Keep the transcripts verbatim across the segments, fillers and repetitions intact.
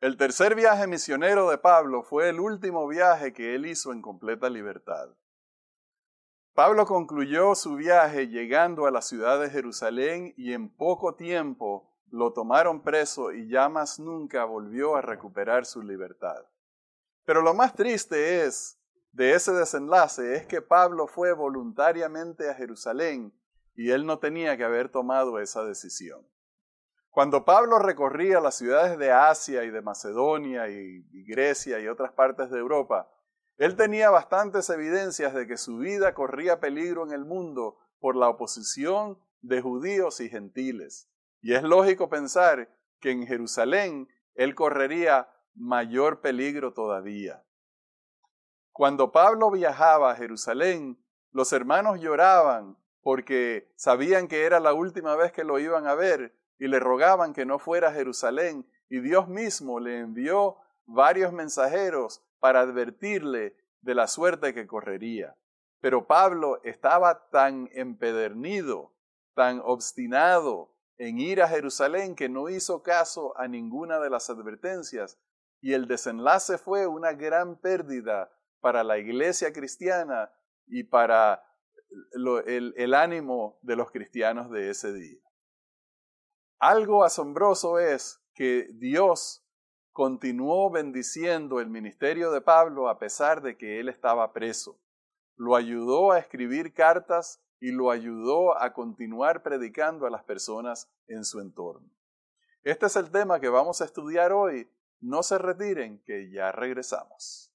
El tercer viaje misionero de Pablo fue el último viaje que él hizo en completa libertad. Pablo concluyó su viaje llegando a la ciudad de Jerusalén y en poco tiempo lo tomaron preso y ya más nunca volvió a recuperar su libertad. Pero lo más triste es, de ese desenlace, es que Pablo fue voluntariamente a Jerusalén y él no tenía que haber tomado esa decisión. Cuando Pablo recorría las ciudades de Asia y de Macedonia y, y Grecia y otras partes de Europa, él tenía bastantes evidencias de que su vida corría peligro en el mundo por la oposición de judíos y gentiles. Y es lógico pensar que en Jerusalén él correría mayor peligro todavía. Cuando Pablo viajaba a Jerusalén, los hermanos lloraban porque sabían que era la última vez que lo iban a ver y le rogaban que no fuera a Jerusalén, y Dios mismo le envió varios mensajeros para advertirle de la suerte que correría. Pero Pablo estaba tan empedernido, tan obstinado en ir a Jerusalén que no hizo caso a ninguna de las advertencias, y el desenlace fue una gran pérdida para la iglesia cristiana y para lo, el, el ánimo de los cristianos de ese día. Algo asombroso es que Dios continuó bendiciendo el ministerio de Pablo a pesar de que él estaba preso. Lo ayudó a escribir cartas y lo ayudó a continuar predicando a las personas en su entorno. Este es el tema que vamos a estudiar hoy. No se retiren, que ya regresamos.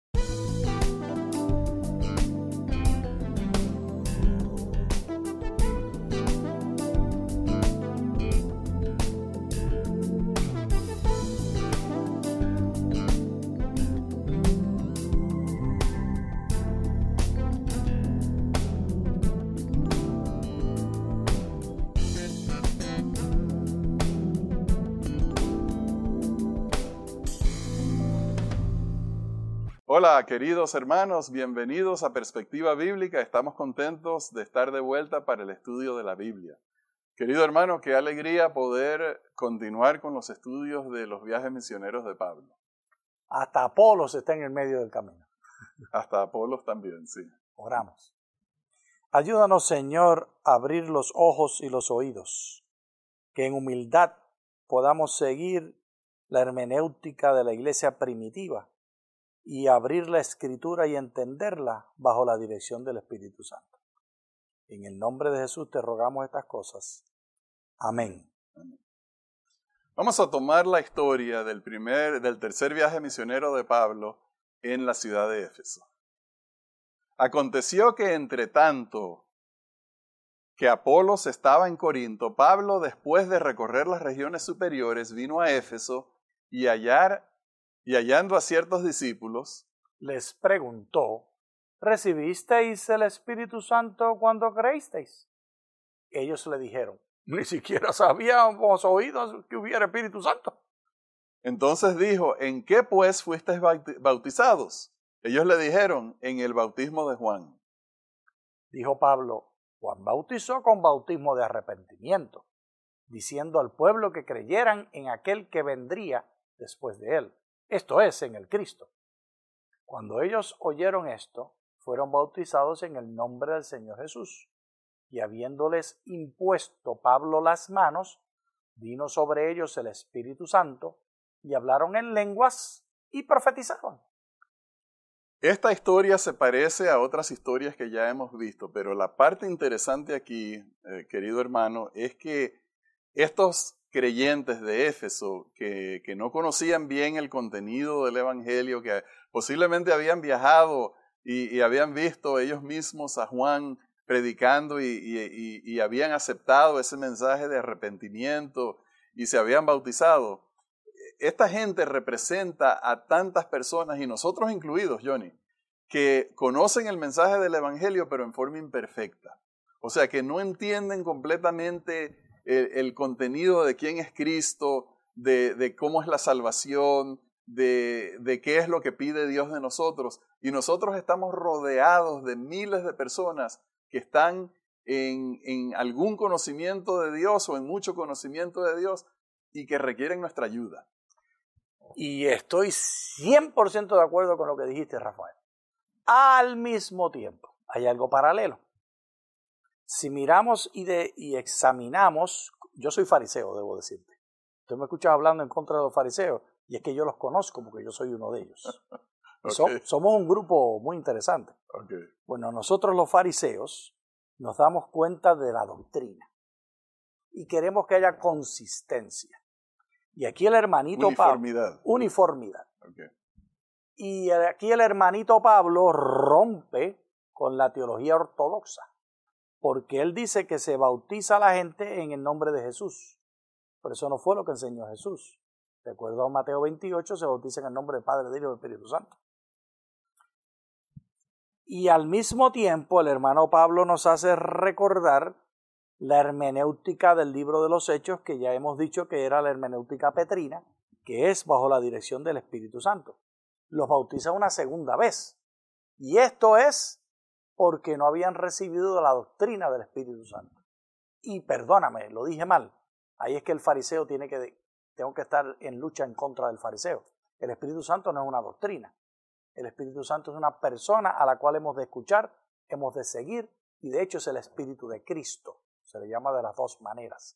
Hola, queridos hermanos, bienvenidos a Perspectiva Bíblica. Estamos contentos de estar de vuelta para el estudio de la Biblia. Querido hermano, qué alegría poder continuar con los estudios de los viajes misioneros de Pablo. Hasta Apolos está en el medio del camino. Hasta Apolos también, sí. Oramos. Ayúdanos, Señor, a abrir los ojos y los oídos, que en humildad podamos seguir la hermenéutica de la iglesia primitiva y abrir la Escritura y entenderla bajo la dirección del Espíritu Santo. En el nombre de Jesús te rogamos estas cosas. Amén. Amén. Vamos a tomar la historia del, primer, del tercer viaje misionero de Pablo en la ciudad de Éfeso. Aconteció que entre tanto que Apolos estaba en Corinto, Pablo, después de recorrer las regiones superiores, vino a Éfeso y hallar Y hallando a ciertos discípulos, les preguntó, ¿recibisteis el Espíritu Santo cuando creísteis? Ellos le dijeron, ni siquiera sabíamos oído que hubiera Espíritu Santo. Entonces dijo, ¿en qué pues fuisteis bautizados? Ellos le dijeron, en el bautismo de Juan. Dijo Pablo, Juan bautizó con bautismo de arrepentimiento, diciendo al pueblo que creyeran en aquel que vendría después de él. Esto es, en el Cristo. Cuando ellos oyeron esto, fueron bautizados en el nombre del Señor Jesús. Y habiéndoles impuesto Pablo las manos, vino sobre ellos el Espíritu Santo, y hablaron en lenguas y profetizaron. Esta historia se parece a otras historias que ya hemos visto, pero la parte interesante aquí, eh, querido hermano, es que estos creyentes de Éfeso que, que no conocían bien el contenido del Evangelio, que posiblemente habían viajado y, y habían visto ellos mismos a Juan predicando y, y, y habían aceptado ese mensaje de arrepentimiento y se habían bautizado. Esta gente representa a tantas personas, y nosotros incluidos, Johnny, que conocen el mensaje del Evangelio pero en forma imperfecta. O sea, que no entienden completamente El, el contenido de quién es Cristo, de, de cómo es la salvación, de, de qué es lo que pide Dios de nosotros. Y nosotros estamos rodeados de miles de personas que están en, en algún conocimiento de Dios o en mucho conocimiento de Dios y que requieren nuestra ayuda. Y estoy cien por ciento de acuerdo con lo que dijiste, Rafael. Al mismo tiempo, hay algo paralelo. Si miramos y, de, y examinamos, yo soy fariseo, debo decirte. Tú me escuchas hablando en contra de los fariseos, y es que yo los conozco porque yo soy uno de ellos. Okay. So, somos un grupo muy interesante. Okay. Bueno, nosotros los fariseos nos damos cuenta de la doctrina y queremos que haya consistencia. Y aquí el hermanito uniformidad. Pablo, uniformidad. Okay. Y aquí el hermanito Pablo rompe con la teología ortodoxa, porque él dice que se bautiza a la gente en el nombre de Jesús. Pero eso no fue lo que enseñó Jesús. De acuerdo a Mateo veintiocho, se bautiza en el nombre del Padre, del Hijo y del Espíritu Santo. Y al mismo tiempo el hermano Pablo nos hace recordar la hermenéutica del libro de los Hechos, que ya hemos dicho que era la hermenéutica petrina, que es bajo la dirección del Espíritu Santo. Los bautiza una segunda vez. Y esto es porque no habían recibido la doctrina del Espíritu Santo. Y perdóname, lo dije mal. Ahí es que el fariseo tiene que, tengo que estar en lucha en contra del fariseo. El Espíritu Santo no es una doctrina. El Espíritu Santo es una persona a la cual hemos de escuchar, hemos de seguir, y de hecho es el Espíritu de Cristo. Se le llama de las dos maneras.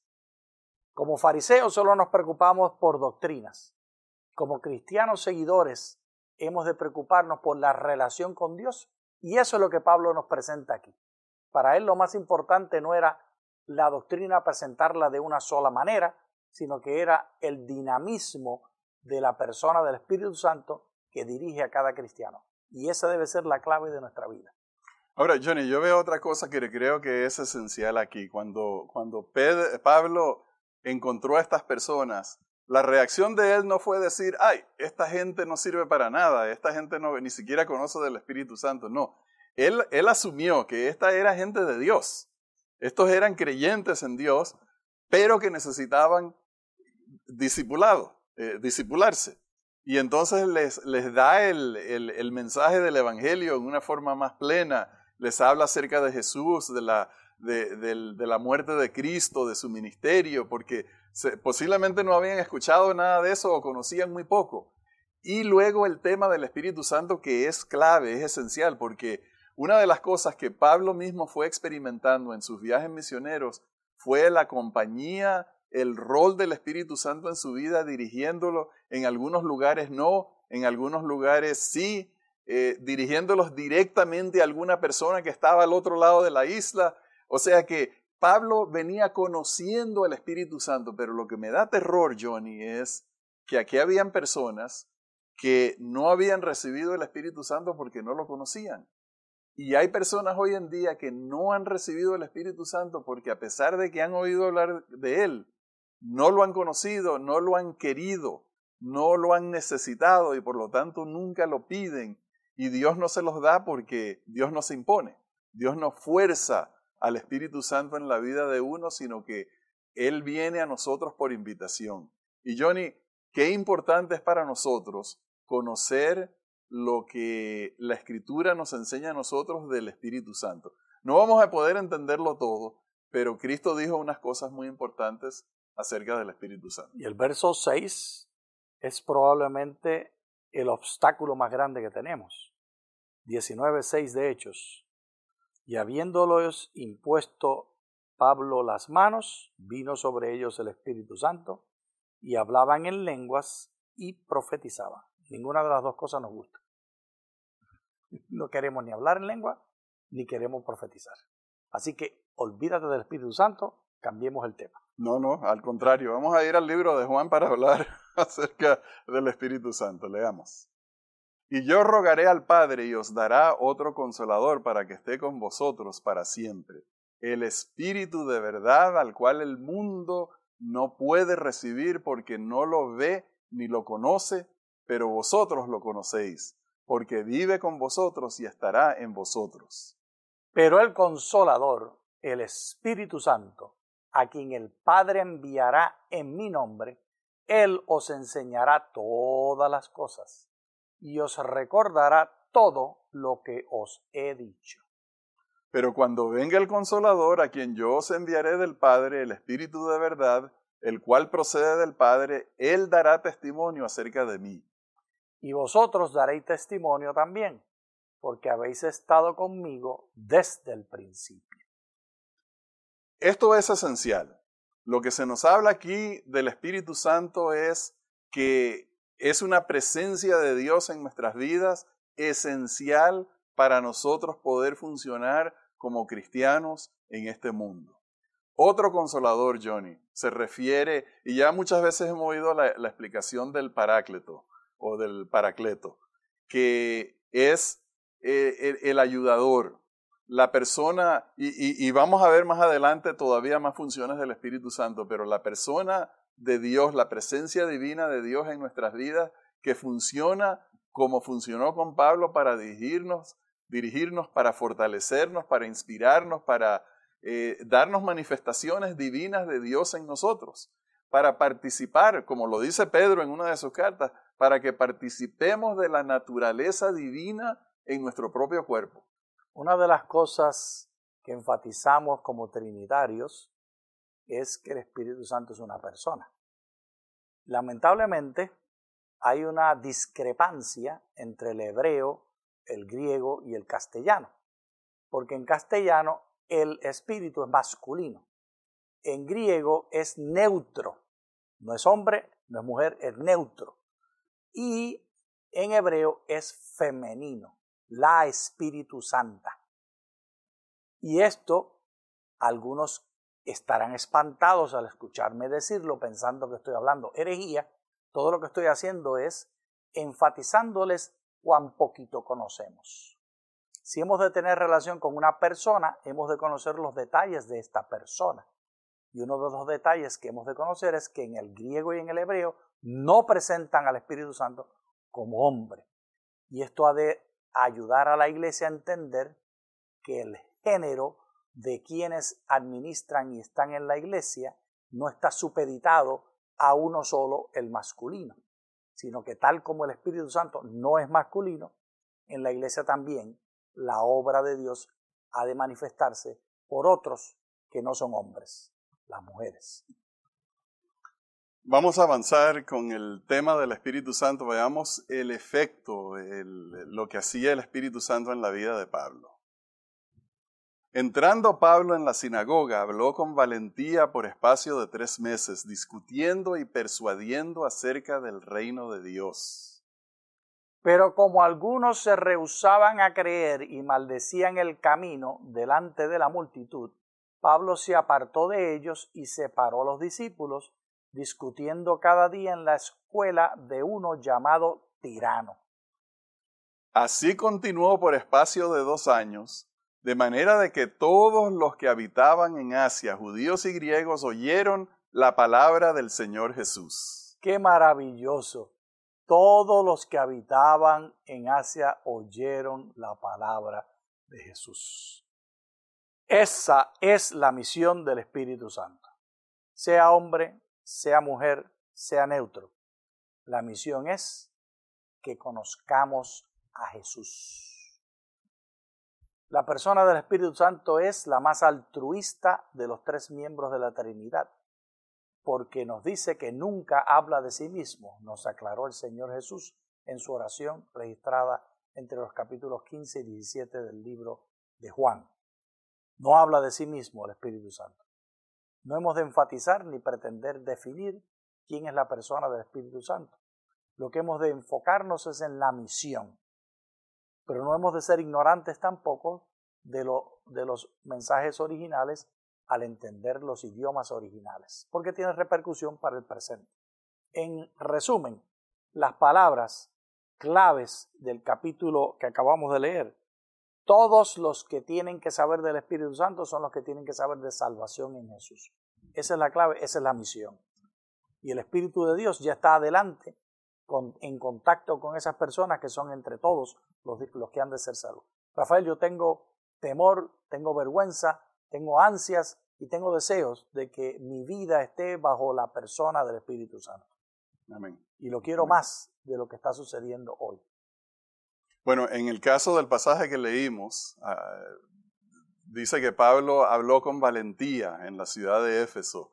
Como fariseos solo nos preocupamos por doctrinas. Como cristianos seguidores hemos de preocuparnos por la relación con Dios, y eso es lo que Pablo nos presenta aquí. Para él lo más importante no era la doctrina presentarla de una sola manera, sino que era el dinamismo de la persona del Espíritu Santo que dirige a cada cristiano. Y esa debe ser la clave de nuestra vida. Ahora, Johnny, yo veo otra cosa que creo que es esencial aquí. Cuando, cuando Pedro, Pablo encontró a estas personas, la reacción de él no fue decir, ay, esta gente no sirve para nada, esta gente no, ni siquiera conoce del Espíritu Santo. No, él, él asumió que esta era gente de Dios. Estos eran creyentes en Dios, pero que necesitaban discipulado, eh, discipularse. Y entonces les, les da el, el, el mensaje del Evangelio en una forma más plena. Les habla acerca de Jesús, de la, de, de, de la muerte de Cristo, de su ministerio, porque se, posiblemente no habían escuchado nada de eso o conocían muy poco. Y luego el tema del Espíritu Santo, que es clave, es esencial, porque una de las cosas que Pablo mismo fue experimentando en sus viajes misioneros fue la compañía, el rol del Espíritu Santo en su vida, dirigiéndolo en algunos lugares no, en algunos lugares sí, eh, dirigiéndolos directamente a alguna persona que estaba al otro lado de la isla. O sea que Pablo venía conociendo al Espíritu Santo, pero lo que me da terror, Johnny, es que aquí habían personas que no habían recibido el Espíritu Santo porque no lo conocían. Y hay personas hoy en día que no han recibido el Espíritu Santo porque a pesar de que han oído hablar de Él, no lo han conocido, no lo han querido, no lo han necesitado y por lo tanto nunca lo piden. Y Dios no se los da porque Dios no se impone. Dios no fuerza al Espíritu Santo en la vida de uno, sino que Él viene a nosotros por invitación. Y Johnny, qué importante es para nosotros conocer lo que la Escritura nos enseña a nosotros del Espíritu Santo. No vamos a poder entenderlo todo, pero Cristo dijo unas cosas muy importantes acerca del Espíritu Santo. Y el verso seis es probablemente el obstáculo más grande que tenemos. diecinueve seis de Hechos. Y habiéndolos impuesto Pablo las manos, vino sobre ellos el Espíritu Santo, y hablaban en lenguas y profetizaban. Ninguna de las dos cosas nos gusta. No queremos ni hablar en lengua, ni queremos profetizar. Así que olvídate del Espíritu Santo, cambiemos el tema. No, no, al contrario. Vamos a ir al libro de Juan para hablar acerca del Espíritu Santo. Leamos. Y yo rogaré al Padre y os dará otro consolador para que esté con vosotros para siempre. El Espíritu de verdad al cual el mundo no puede recibir porque no lo ve ni lo conoce, pero vosotros lo conocéis, porque vive con vosotros y estará en vosotros. Pero el Consolador, el Espíritu Santo, a quien el Padre enviará en mi nombre, Él os enseñará todas las cosas y os recordará todo lo que os he dicho. Pero cuando venga el Consolador, a quien yo os enviaré del Padre, el Espíritu de verdad, el cual procede del Padre, él dará testimonio acerca de mí. Y vosotros daréis testimonio también, porque habéis estado conmigo desde el principio. Esto es esencial. Lo que se nos habla aquí del Espíritu Santo es que es una presencia de Dios en nuestras vidas esencial para nosotros poder funcionar como cristianos en este mundo. Otro consolador, Johnny, se refiere, y ya muchas veces hemos oído la, la explicación del paráclito o del paracleto, que es eh, el, el ayudador, la persona, y, y, y vamos a ver más adelante todavía más funciones del Espíritu Santo, pero la persona de Dios, la presencia divina de Dios en nuestras vidas, que funciona como funcionó con Pablo para dirigirnos, dirigirnos, para fortalecernos, para inspirarnos, para eh, darnos manifestaciones divinas de Dios en nosotros, para participar, como lo dice Pedro en una de sus cartas, para que participemos de la naturaleza divina en nuestro propio cuerpo. Una de las cosas que enfatizamos como trinitarios es que el Espíritu Santo es una persona. Lamentablemente, hay una discrepancia entre el hebreo, el griego y el castellano, porque en castellano el espíritu es masculino, en griego es neutro, no es hombre, no es mujer, es neutro, y en hebreo es femenino, la Espíritu Santa. Y esto, algunos estarán espantados al escucharme decirlo, pensando que estoy hablando herejía. Todo lo que estoy haciendo es enfatizándoles cuán poquito conocemos. Si hemos de tener relación con una persona, hemos de conocer los detalles de esta persona. Y uno de los detalles que hemos de conocer es que en el griego y en el hebreo no presentan al Espíritu Santo como hombre. Y esto ha de ayudar a la iglesia a entender que el género de quienes administran y están en la iglesia no está supeditado a uno solo, el masculino, sino que tal como el Espíritu Santo no es masculino, en la iglesia también la obra de Dios ha de manifestarse por otros que no son hombres, las mujeres. Vamos a avanzar con el tema del Espíritu Santo. Veamos el efecto, el, lo que hacía el Espíritu Santo en la vida de Pablo. Entrando Pablo en la sinagoga, habló con valentía por espacio de tres meses, discutiendo y persuadiendo acerca del reino de Dios. Pero como algunos se rehusaban a creer y maldecían el camino delante de la multitud, Pablo se apartó de ellos y separó a los discípulos, discutiendo cada día en la escuela de uno llamado Tirano. Así continuó por espacio de dos años, de manera de que todos los que habitaban en Asia, judíos y griegos, oyeron la palabra del Señor Jesús. ¡Qué maravilloso! Todos los que habitaban en Asia oyeron la palabra de Jesús. Esa es la misión del Espíritu Santo. Sea hombre, sea mujer, sea neutro. La misión es que conozcamos a Jesús. La persona del Espíritu Santo es la más altruista de los tres miembros de la Trinidad, porque nos dice que nunca habla de sí mismo, nos aclaró el Señor Jesús en su oración registrada entre los capítulos quince y diecisiete del libro de Juan. No habla de sí mismo el Espíritu Santo. No hemos de enfatizar ni pretender definir quién es la persona del Espíritu Santo. Lo que hemos de enfocarnos es en la misión. Pero no hemos de ser ignorantes tampoco de, lo, de los mensajes originales al entender los idiomas originales, porque tiene repercusión para el presente. En resumen, las palabras claves del capítulo que acabamos de leer, todos los que tienen que saber del Espíritu Santo son los que tienen que saber de salvación en Jesús. Esa es la clave, esa es la misión. Y el Espíritu de Dios ya está adelante con, en contacto con esas personas que son entre todos los, los que han de ser salvos. Rafael, yo tengo temor, tengo vergüenza, tengo ansias y tengo deseos de que mi vida esté bajo la persona del Espíritu Santo. Amén. Y lo quiero Amén. más de lo que está sucediendo hoy. Bueno, en el caso del pasaje que leímos, uh, dice que Pablo habló con valentía en la ciudad de Éfeso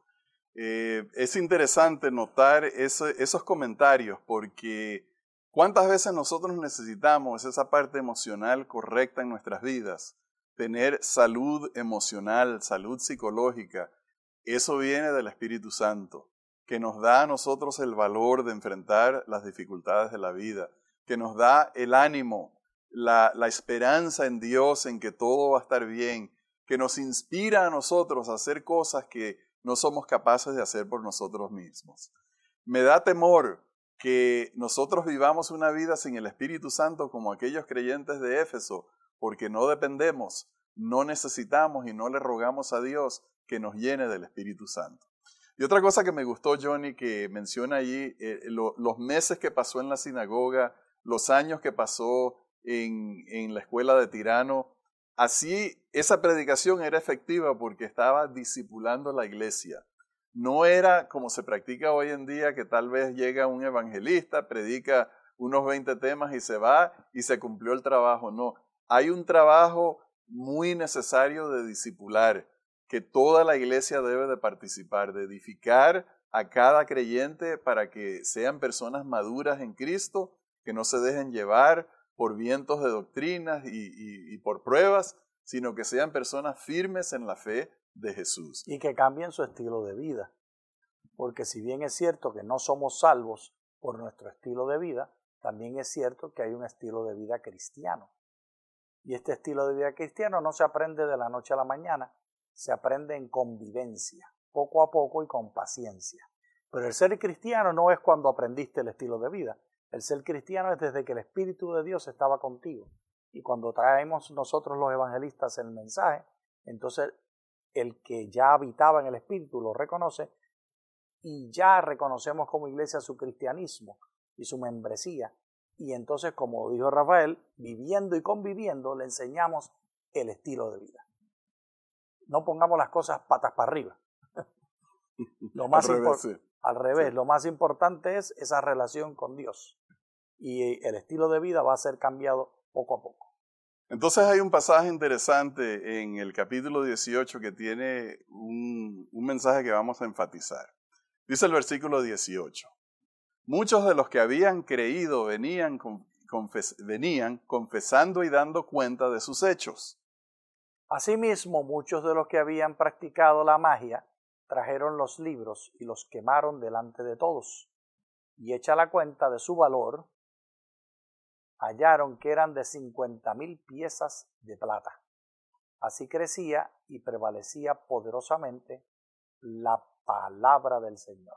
Eh, es interesante notar ese, esos comentarios porque ¿cuántas veces nosotros necesitamos esa parte emocional correcta en nuestras vidas? Tener salud emocional, salud psicológica. Eso viene del Espíritu Santo, que nos da a nosotros el valor de enfrentar las dificultades de la vida, que nos da el ánimo, la, la esperanza en Dios, en que todo va a estar bien, que nos inspira a nosotros a hacer cosas que no somos capaces de hacer por nosotros mismos. Me da temor que nosotros vivamos una vida sin el Espíritu Santo como aquellos creyentes de Éfeso, porque no dependemos, no necesitamos y no le rogamos a Dios que nos llene del Espíritu Santo. Y otra cosa que me gustó, Johnny, que menciona allí, eh, lo, los meses que pasó en la sinagoga, los años que pasó en, en la escuela de Tirano, así esa predicación era efectiva porque estaba discipulando la iglesia. No era como se practica hoy en día, que tal vez llega un evangelista, predica unos veinte temas y se va y se cumplió el trabajo. No, hay un trabajo muy necesario de discipular, que toda la iglesia debe de participar, de edificar a cada creyente para que sean personas maduras en Cristo, que no se dejen llevar por vientos de doctrinas y, y, y por pruebas, sino que sean personas firmes en la fe de Jesús. Y que cambien su estilo de vida. Porque si bien es cierto que no somos salvos por nuestro estilo de vida, también es cierto que hay un estilo de vida cristiano. Y este estilo de vida cristiano no se aprende de la noche a la mañana, se aprende en convivencia, poco a poco y con paciencia. Pero el ser cristiano no es cuando aprendiste el estilo de vida. El ser cristiano es desde que el Espíritu de Dios estaba contigo. Y cuando traemos nosotros los evangelistas el mensaje, entonces el que ya habitaba en el Espíritu lo reconoce y ya reconocemos como iglesia su cristianismo y su membresía. Y entonces, como dijo Rafael, viviendo y conviviendo le enseñamos el estilo de vida. No pongamos las cosas patas para arriba. Lo más al revés, impor- sí. al revés Sí. Lo más importante es esa relación con Dios. Y el estilo de vida va a ser cambiado poco a poco. Entonces hay un pasaje interesante en el capítulo dieciocho que tiene un, un mensaje que vamos a enfatizar. Dice el versículo dieciocho. Muchos de los que habían creído venían, confes- venían confesando y dando cuenta de sus hechos. Asimismo, muchos de los que habían practicado la magia trajeron los libros y los quemaron delante de todos. Y hecha la cuenta de su valor, hallaron que eran de cincuenta mil piezas de plata. Así crecía y prevalecía poderosamente la palabra del Señor.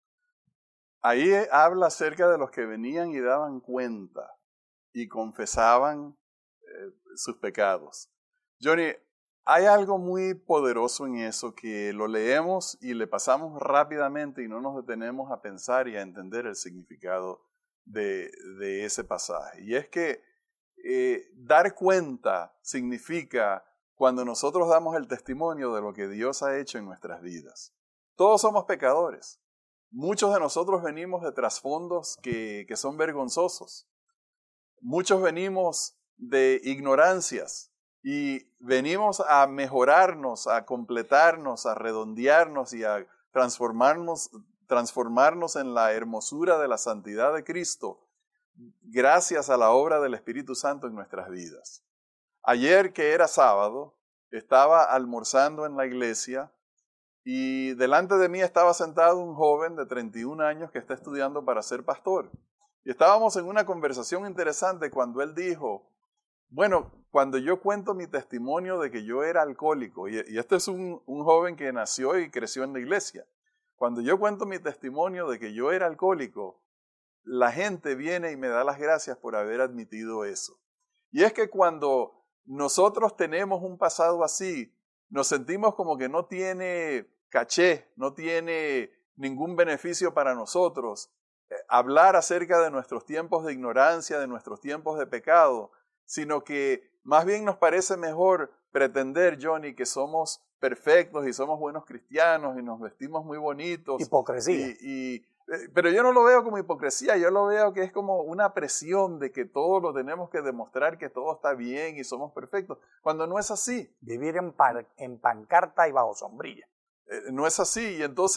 Ahí habla acerca de los que venían y daban cuenta y confesaban eh, sus pecados. Johnny, hay algo muy poderoso en eso que lo leemos y le pasamos rápidamente y no nos detenemos a pensar y a entender el significado de, de ese pasaje. Y es que eh, dar cuenta significa cuando nosotros damos el testimonio de lo que Dios ha hecho en nuestras vidas. Todos somos pecadores. Muchos de nosotros venimos de trasfondos que, que son vergonzosos. Muchos venimos de ignorancias y venimos a mejorarnos, a completarnos, a redondearnos y a transformarnos, transformarnos en la hermosura de la santidad de Cristo gracias a la obra del Espíritu Santo en nuestras vidas. Ayer, que era sábado, estaba almorzando en la iglesia y delante de mí estaba sentado un joven de treinta y un años que está estudiando para ser pastor. Y estábamos en una conversación interesante cuando él dijo, bueno, cuando yo cuento mi testimonio de que yo era alcohólico, y, y este es un, un joven que nació y creció en la iglesia, cuando yo cuento mi testimonio de que yo era alcohólico, la gente viene y me da las gracias por haber admitido eso. Y es que cuando nosotros tenemos un pasado así, nos sentimos como que no tiene caché, no tiene ningún beneficio para nosotros. Eh, hablar acerca de nuestros tiempos de ignorancia, de nuestros tiempos de pecado, sino que más bien nos parece mejor pretender, Johnny, que somos perfectos y somos buenos cristianos y nos vestimos muy bonitos. Hipocresía. Y, y, pero yo no lo veo como hipocresía, yo lo veo que es como una presión de que todo lo tenemos que demostrar, que todo está bien y somos perfectos, cuando no es así. Vivir en, pan, en pancarta y bajo sombrilla. Eh, no es así, y entonces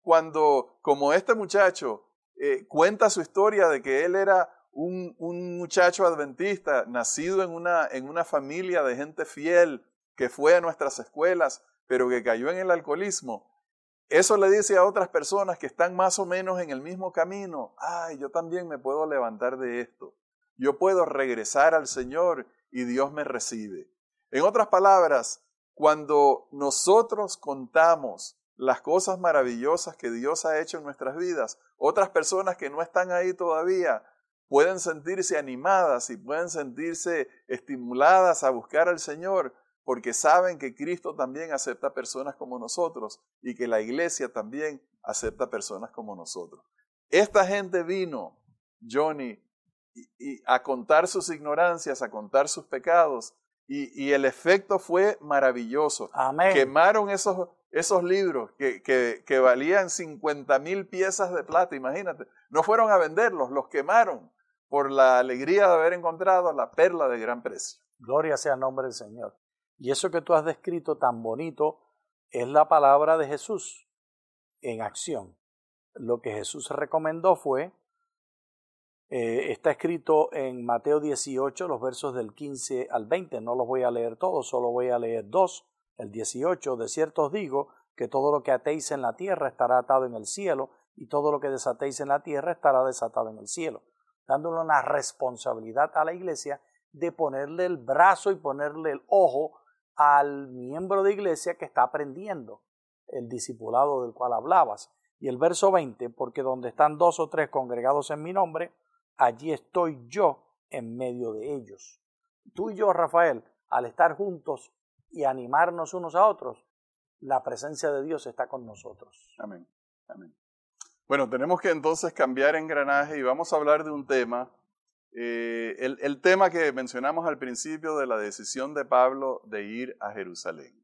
cuando, como este muchacho, eh, cuenta su historia de que él era un, un muchacho adventista, nacido en una, en una familia de gente fiel, que fue a nuestras escuelas, pero que cayó en el alcoholismo. Eso le dice a otras personas que están más o menos en el mismo camino, ay, yo también me puedo levantar de esto. Yo puedo regresar al Señor y Dios me recibe. En otras palabras, cuando nosotros contamos las cosas maravillosas que Dios ha hecho en nuestras vidas, otras personas que no están ahí todavía pueden sentirse animadas y pueden sentirse estimuladas a buscar al Señor, porque saben que Cristo también acepta personas como nosotros y que la iglesia también acepta personas como nosotros. Esta gente vino, Johnny, y, y a contar sus ignorancias, a contar sus pecados, y, y el efecto fue maravilloso. Amén. Quemaron esos, esos libros que, que, que valían cincuenta mil piezas de plata, imagínate. No fueron a venderlos, los quemaron por la alegría de haber encontrado la perla de gran precio. Gloria sea el nombre del Señor. Y eso que tú has descrito tan bonito es la palabra de Jesús en acción. Lo que Jesús recomendó fue, eh, está escrito en Mateo dieciocho, los versos del quince al veinte. No los voy a leer todos, solo voy a leer dos. El dieciocho, de cierto os digo que todo lo que atéis en la tierra estará atado en el cielo, y todo lo que desatéis en la tierra estará desatado en el cielo. Dándole una responsabilidad a la iglesia de ponerle el brazo y ponerle el ojo al miembro de iglesia que está aprendiendo el discipulado del cual hablabas. Y el verso veinte, porque donde están dos o tres congregados en mi nombre, allí estoy yo en medio de ellos. Tú y yo, Rafael, al estar juntos y animarnos unos a otros, la presencia de Dios está con nosotros. Amén, amén. Bueno, tenemos que entonces cambiar engranaje y vamos a hablar de un tema. Eh, el, el tema que mencionamos al principio de la decisión de Pablo de ir a Jerusalén.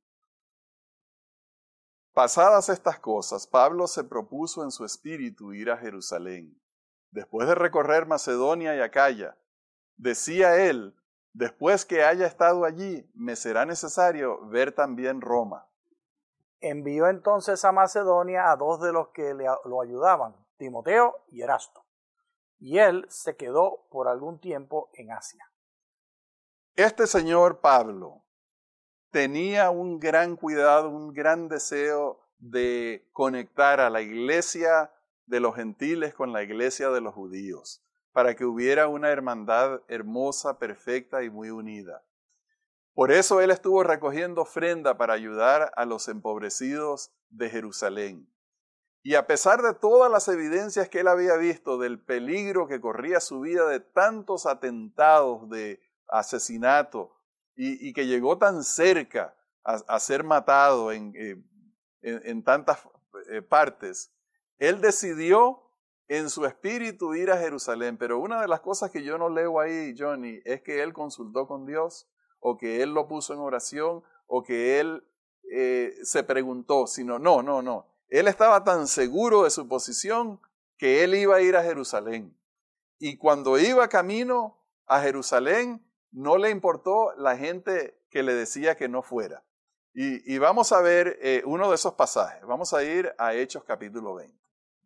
Pasadas estas cosas, Pablo se propuso en su espíritu ir a Jerusalén. Después de recorrer Macedonia y Acaya, decía él, después que haya estado allí, me será necesario ver también Roma. Envió entonces a Macedonia a dos de los que le, lo ayudaban, Timoteo y Erasto. Y él se quedó por algún tiempo en Asia. Este señor Pablo tenía un gran cuidado, un gran deseo de conectar a la iglesia de los gentiles con la iglesia de los judíos, para que hubiera una hermandad hermosa, perfecta y muy unida. Por eso él estuvo recogiendo ofrenda para ayudar a los empobrecidos de Jerusalén. Y a pesar de todas las evidencias que él había visto del peligro que corría su vida de tantos atentados de asesinato y, y que llegó tan cerca a, a ser matado en, eh, en, en tantas eh, partes, él decidió en su espíritu ir a Jerusalén. Pero una de las cosas que yo no leo ahí, Johnny, es que él consultó con Dios o que él lo puso en oración o que él eh, se preguntó, sino no, no, no. Él estaba tan seguro de su posición que él iba a ir a Jerusalén. Y cuando iba camino a Jerusalén, no le importó la gente que le decía que no fuera. Y, y vamos a ver eh, uno de esos pasajes. Vamos a ir a Hechos capítulo veinte.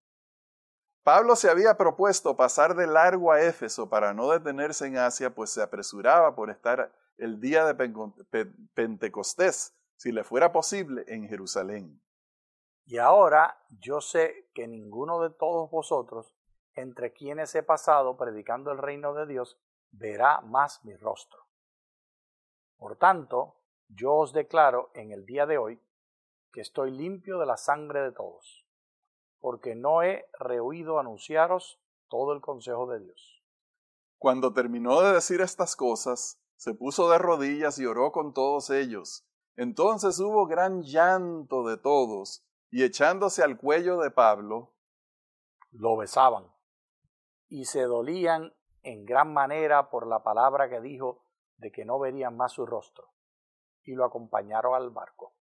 Pablo se había propuesto pasar de largo a Éfeso para no detenerse en Asia, pues se apresuraba por estar el día de Pentecostés, si le fuera posible, en Jerusalén. Y ahora yo sé que ninguno de todos vosotros, entre quienes he pasado predicando el reino de Dios, verá más mi rostro. Por tanto, yo os declaro en el día de hoy que estoy limpio de la sangre de todos, porque no he rehuido anunciaros todo el consejo de Dios. Cuando terminó de decir estas cosas, se puso de rodillas y oró con todos ellos. Entonces hubo gran llanto de todos, y echándose al cuello de Pablo, lo besaban y se dolían en gran manera por la palabra que dijo de que no verían más su rostro, y lo acompañaron al barco.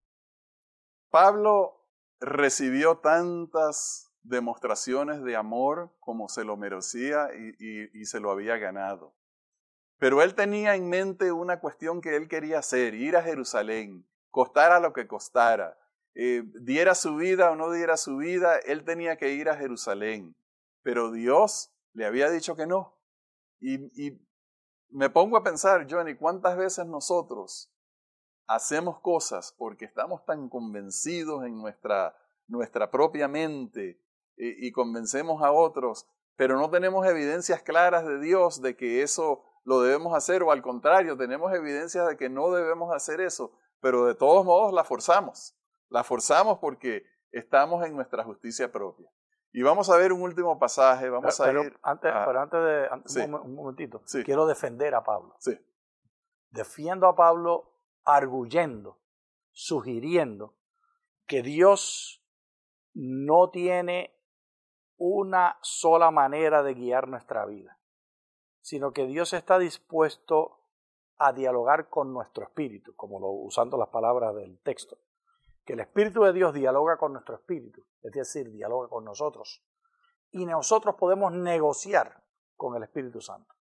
Pablo recibió tantas demostraciones de amor como se lo merecía y, y, y se lo había ganado. Pero él tenía en mente una cuestión que él quería hacer, ir a Jerusalén, costara lo que costara. eh, diera su vida o no diera su vida, él tenía que ir a Jerusalén. Pero Dios le había dicho que no. Y, y me pongo a pensar, Johnny, ¿cuántas veces nosotros hacemos cosas porque estamos tan convencidos en nuestra, nuestra propia mente y, y convencemos a otros, pero no tenemos evidencias claras de Dios de que eso lo debemos hacer, o al contrario, tenemos evidencias de que no debemos hacer eso, pero de todos modos la forzamos. La forzamos porque estamos en nuestra justicia propia. Y vamos a ver un último pasaje, vamos pero, a ir... Antes, a, pero antes de... Antes, sí, un, un momentito, sí. Quiero defender a Pablo. Sí. Defiendo a Pablo arguyendo, sugiriendo que Dios no tiene una sola manera de guiar nuestra vida, sino que Dios está dispuesto a dialogar con nuestro espíritu, como lo, usando las palabras del texto. Que el Espíritu de Dios dialoga con nuestro espíritu, es decir, dialoga con nosotros. Y nosotros podemos negociar con el Espíritu Santo.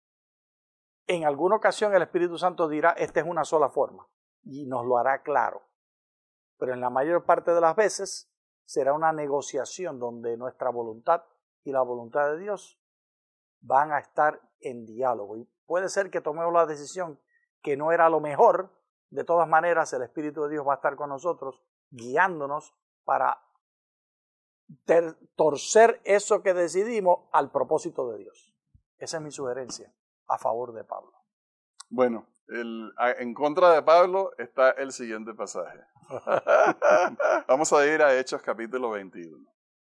En alguna ocasión el Espíritu Santo dirá, esta es una sola forma, y nos lo hará claro. Pero en la mayor parte de las veces será una negociación donde nuestra voluntad y la voluntad de Dios van a estar en diálogo. Y puede ser que tomemos la decisión que no era lo mejor. De todas maneras, el Espíritu de Dios va a estar con nosotros, guiándonos para ter- torcer eso que decidimos al propósito de Dios. Esa es mi sugerencia a favor de Pablo. Bueno, el, en contra de Pablo está el siguiente pasaje. Vamos a ir a Hechos capítulo veintiuno.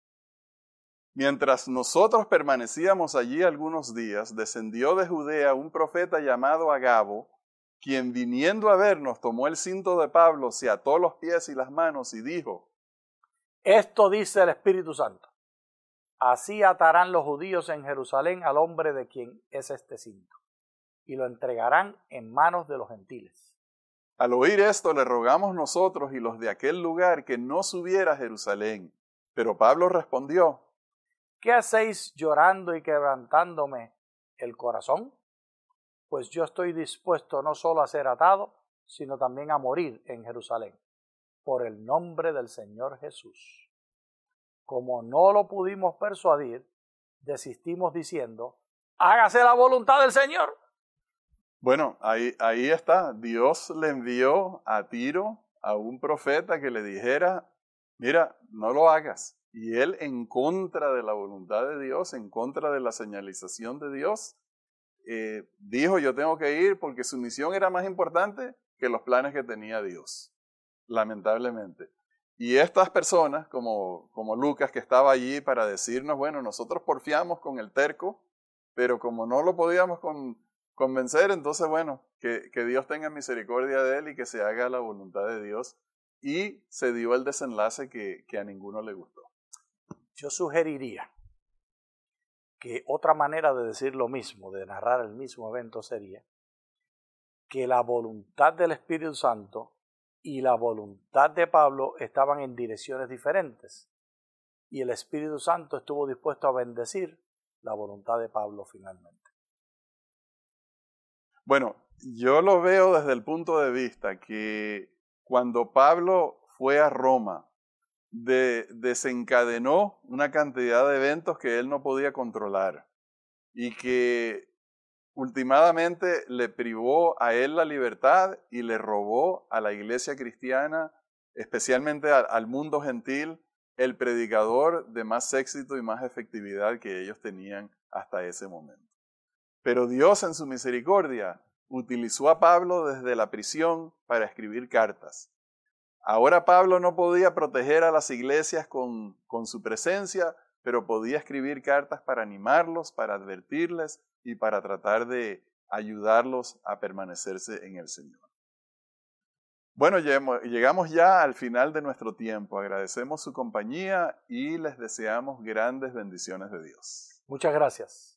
Mientras nosotros permanecíamos allí algunos días, descendió de Judea un profeta llamado Agabo, quien viniendo a vernos tomó el cinto de Pablo, se ató los pies y las manos y dijo: Esto dice el Espíritu Santo: así atarán los judíos en Jerusalén al hombre de quien es este cinto, y lo entregarán en manos de los gentiles. Al oír esto le rogamos nosotros y los de aquel lugar que no subiera a Jerusalén. Pero Pablo respondió: ¿Qué hacéis llorando y quebrantándome el corazón? Pues yo estoy dispuesto no solo a ser atado, sino también a morir en Jerusalén, por el nombre del Señor Jesús. Como no lo pudimos persuadir, desistimos diciendo: hágase la voluntad del Señor. Bueno, ahí, ahí está. Dios le envió a Tiro a un profeta que le dijera: mira, no lo hagas. Y él, en contra de la voluntad de Dios, en contra de la señalización de Dios, eh, dijo: yo tengo que ir porque su misión era más importante que los planes que tenía Dios, lamentablemente. Y estas personas, como, como Lucas, que estaba allí para decirnos, bueno, nosotros porfiamos con el terco, pero como no lo podíamos con, convencer, entonces, bueno, que, que Dios tenga misericordia de él y que se haga la voluntad de Dios. Y se dio el desenlace que, que a ninguno le gustó. Yo sugeriría que otra manera de decir lo mismo, de narrar el mismo evento, sería que la voluntad del Espíritu Santo y la voluntad de Pablo estaban en direcciones diferentes, y el Espíritu Santo estuvo dispuesto a bendecir la voluntad de Pablo finalmente. Bueno, yo lo veo desde el punto de vista que cuando Pablo fue a Roma, de, desencadenó una cantidad de eventos que él no podía controlar y que últimamente le privó a él la libertad y le robó a la iglesia cristiana, especialmente al, al mundo gentil, el predicador de más éxito y más efectividad que ellos tenían hasta ese momento. Pero Dios, en su misericordia, utilizó a Pablo desde la prisión para escribir cartas. Ahora Pablo no podía proteger a las iglesias con, con su presencia, pero podía escribir cartas para animarlos, para advertirles y para tratar de ayudarlos a permanecerse en el Señor. Bueno, llegamos ya al final de nuestro tiempo. Agradecemos su compañía y les deseamos grandes bendiciones de Dios. Muchas gracias.